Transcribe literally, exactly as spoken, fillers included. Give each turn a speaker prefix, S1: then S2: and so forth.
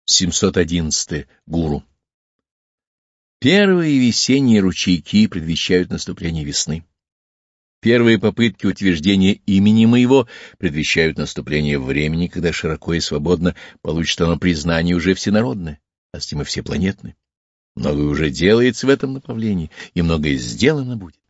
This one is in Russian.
S1: семьсот одиннадцатое. Гуру. Первые весенние ручейки предвещают наступление весны. Первые попытки утверждения имени моего предвещают наступление времени, когда широко и свободно получит оно признание уже всенародное, а с тем и всепланетное. Многое уже делается в этом направлении, и многое сделано будет.